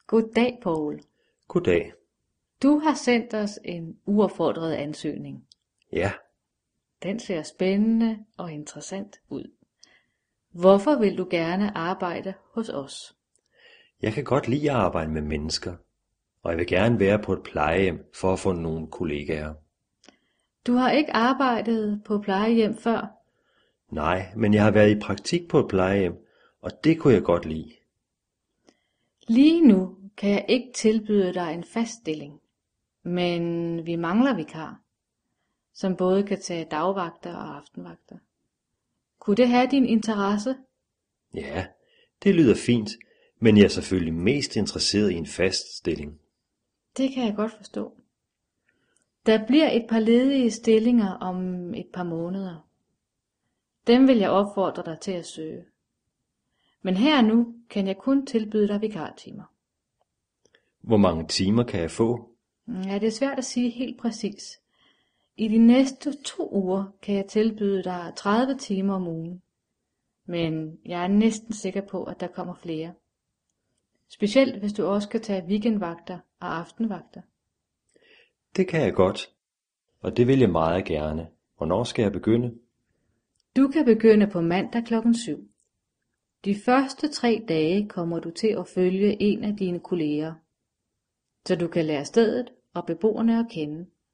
Goddag, Poul. Goddag. Du har sendt os en uopfordret ansøgning. Ja, Den ser spændende og interessant ud. Hvorfor vil du gerne arbejde hos os? jeg kan godt lide at arbejde med mennesker, og jeg vil gerne være på et plejehjem for at få nogle kollegaer. Du har ikke arbejdet på plejehjem før. Nej, men jeg har været i praktik på et plejehjem, og det kunne jeg godt lide. Lige nu kan jeg ikke tilbyde dig en fast stilling, men vi mangler vikar, som både kan tage dagvagter og aftenvagter. Kunne det have din interesse? Ja, det lyder fint, men jeg er selvfølgelig mest interesseret i en fast stilling. Det kan jeg godt forstå. Der bliver et par ledige stillinger om et par måneder. Dem vil jeg opfordre dig til at søge. Men her og nu kan jeg kun tilbyde dig vikartimer. Hvor mange timer kan jeg få? Ja, det er svært at sige helt præcis. I de næste 2 uger kan jeg tilbyde dig 30 timer om ugen. Men jeg er næsten sikker på, at der kommer flere. Specielt hvis du også kan tage weekendvagter og aftenvagter. Det kan jeg godt, og det vil jeg meget gerne. Hvornår skal jeg begynde? Du kan begynde på mandag kl. 7. De første 3 dage kommer du til at følge en af dine kolleger, så du kan lære stedet og beboerne at kende.